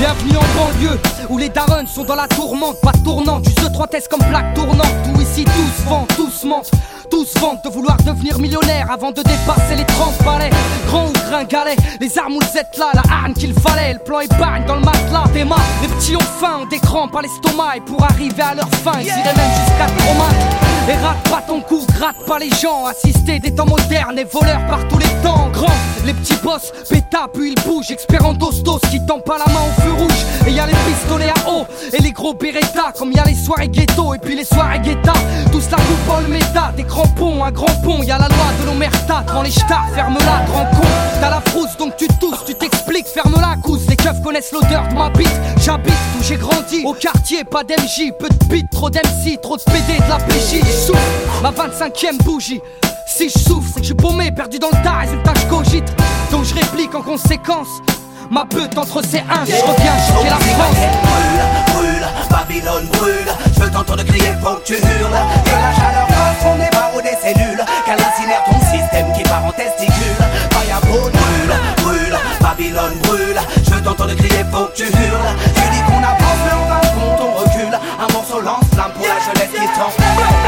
Bienvenue en banlieue, où les darons sont dans la tourmente. Pas tournante, du E3 test comme plaque tournante. Où ici tous vendent, tous mentent. Tous vantent de vouloir devenir millionnaire avant de dépasser les 30 balais. Grand ou gringalet, les armes ou le Z-là, la hargne qu'il fallait. Le plan épargne dans le matelas, des mains. Les petits ont faim, ont des crampes à l'estomac. Et pour arriver à leur fin, ils iraient même jusqu'à Troma. Et rate pas ton coup, gratte pas les gens. Assister des temps modernes et voleurs par tous les temps. Grand, les petits boss, péta puis ils bougent. Expert en dos qui tend pas la main au feu rouge. Et y'a les pistolets à eau et les gros Beretta. Comme y'a les soirées ghetto et puis les soirées guetta. Tous la coupe en le méta, des crampons, un grand pont. Y'a la loi de l'omerta, devant les stars, ferme-la, grand con. T'as la frousse donc tu tousses, tu t'expliques, ferme-la cousse. Les keufs connaissent l'odeur de ma bite. J'habite où j'ai grandi, au quartier, pas d'MJ. Peu de beat, trop d'MC, trop de PD, de la PJ. Souffle, ma 25e bougie. Si je souffre, c'est que je suis paumé, perdu dans le tas, résultat je cogite. Donc je réplique en conséquence. Ma beute entre ses uns, je reviens choquer la France. Brûle, brûle, Babylone brûle. Je veux t'entendre crier, faut que tu hurles. Que la chaleur fasse ton débarreau des cellules. Qu'elle incinère ton système qui part en testicule. Firebrune brûle, brûle, Babylone brûle. Je veux t'entendre crier, faut que tu hurles. Tu dis qu'on avance mais en fin de compte on recule. Un morceau lance-flamme pour la jeunesse qui tremble.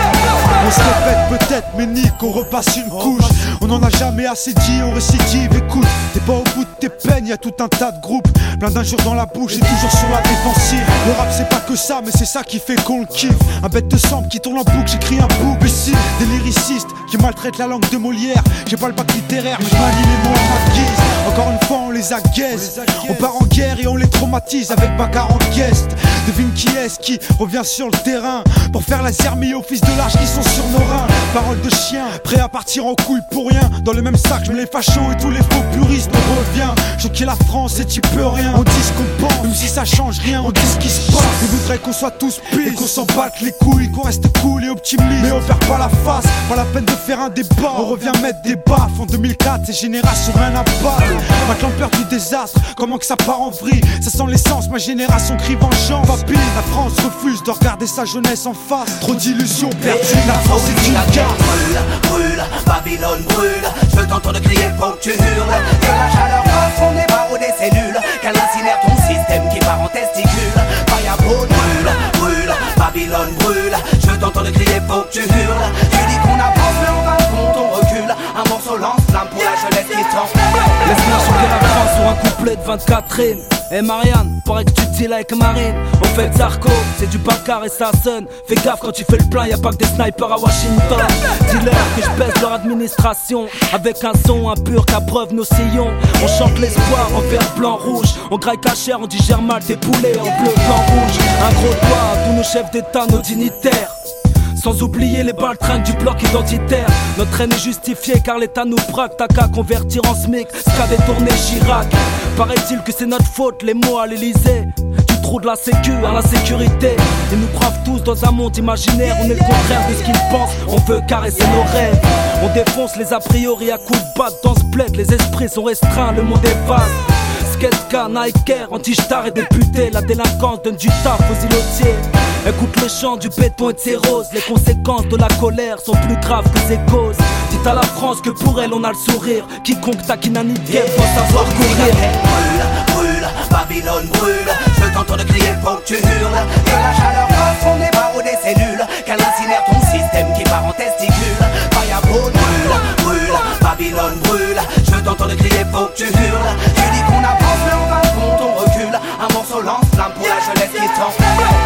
On se répète peut-être mais nique, on repasse une couche. On en a jamais assez dit, on récidive, écoute. T'es pas au bout de tes peines, y'a tout un tas de groupes. Plein d'injures dans la bouche et toujours sur la défensive. Le rap c'est pas que ça mais c'est ça qui fait qu'on le kiffe. Un bête de sample qui tourne en boucle, j'écris un bout. Ici, des lyricistes qui maltraitent la langue de Molière. J'ai pas le bac littéraire mais je manie les mots à ma guise. Encore une fois on les agaise. On part en guerre et on les traumatise avec bagarre en guest. Devine qui est-ce qui revient sur le terrain pour faire la zermie aux fils de lâche qui sont sur nos reins. Parole de chien, prêt à partir en couille pour rien. Dans le même sac, je mets les fachos et tous les faux puristes. On revient, choquer la France et t'y peux rien. On dit ce qu'on pense, même si ça change rien. On dit ce qui se passe, ils voudraient qu'on soit tous pis et qu'on s'en batte les couilles, qu'on reste cool et optimiste. Mais on perd pas la face, pas la peine de faire un débat. On revient mettre des baffes. En 2004, ces générations rien à battre. Maintenant peur du désastre, comment que ça part en vrille. Ça sent l'essence, ma génération crie vengeance. Papy, la France refuse de regarder sa jeunesse en face. Trop d'illusions perdues, la France est une carte. Brûle, brûle, Babylone brûle. Je veux t'entendre crier, faut que tu hurles. Que la chaleur fasse ton débarreau des cellules. Qu'elle incinère ton système qui part en testicule. Firebrune brûle, brûle, Babylone brûle. Je veux t'entendre crier, faut que tu hurles. Tu dis qu'on avance mais en fin de compte on recule. Un morceau lance-flamme pour la jeunesse qui tremble. Laisse-moi choquer la France sur un couplet de 24 rimes. Eh Marianne, paraît que tu deals avec Marine. On fait le Zarco, c'est du Bacar et ça sonne. Fais gaffe quand tu fais le plein, y'a pas que des snipers à Washington. Dis-leur que je baisse leur administration. Avec un son impur qu'à preuve nos sillons. On chante l'espoir en vert, blanc, rouge. On graille cachère, on digère mal tes poulets en bleu, blanc, rouge. Un gros doigt à tous nos chefs d'état, nos dignitaires. Sans oublier les baltringues du bloc identitaire. Notre haine est justifiée car l'État nous braque. T'as qu'à convertir en SMIC ce qu'a détourné Chirac. Paraît-il que c'est notre faute, les mots à l'Elysée. Du trou de la sécu à la sécurité. Ils nous bravent tous dans un monde imaginaire. On est le contraire de ce qu'ils pensent, on veut caresser nos rêves. On défonce les a priori à coups de batte dans ce bled. Les esprits sont restreints, le monde est vaste. Skateca, Nike Air, anti-star et député. La délinquance donne du taf aux îlotiers. Écoute le chant du béton et de ses roses. Les conséquences de la colère sont plus graves que ses causes. Dites à la France que pour elle on a le sourire. Quiconque taquine un idiot doit savoir courir. Brûle, brûle, Babylone brûle. Je veux t'entendre crier, faut que tu hurles. Que la chaleur fasse ton débarreau des cellules. Qu'elle incinère ton système qui part en testicule. Firebrune brûle, brûle, Babylone brûle. Je veux t'entendre crier, faut que tu hurles. Tu dis qu'on avance mais en fin de compte on recule. Un morceau lance-flamme pour la jeunesse qui tremble.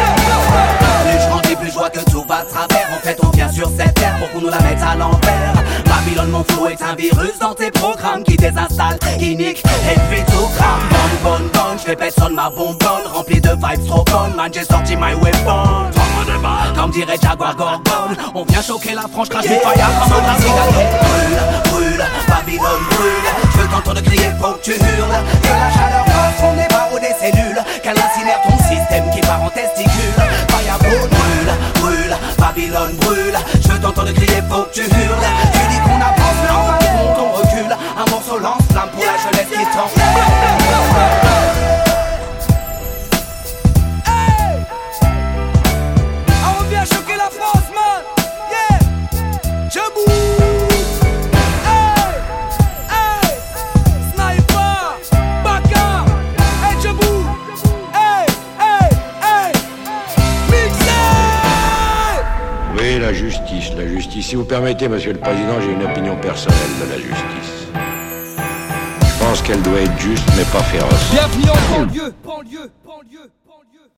Plus je grandis, plus je vois que tout va de travers. En fait on vient sur cette terre pour qu'on nous la mette à l'envers. Babylone mon flow est un virus dans tes programmes qui désinstalle, qui nique et puis tout crame. Bonne, je répète sonne ma bonbonne. Remplie de vibes trop bonnes, man j'ai sorti my weapon. Comme dirait Jaguar Gorgon. On vient choquer la franche, crache du fire comme un cigare. Brûle, brûle, Babylone brûle. Je veux t'entendre crier, faut que tu hurles. Que la chaleur fasse ton débarreau des cellules. Qu'elle incinère ton système qui part en testicule. Firebrune brûle, brûle, Babylone brûle. Je veux t'entendre crier, faut que tu hurles. Tu dis qu'on avance mais en fin de compte on recule. Un morceau lance-flamme pour la jeunesse qui tremble. Choquer la France, man, yeah. Je bouge, hey, hey. Sniper, Bacar, hey, je bouge. Oui, la justice. Si vous permettez, Monsieur le Président, j'ai une opinion personnelle de la justice. Je pense qu'elle doit être juste, mais pas féroce. Bienvenue en banlieue.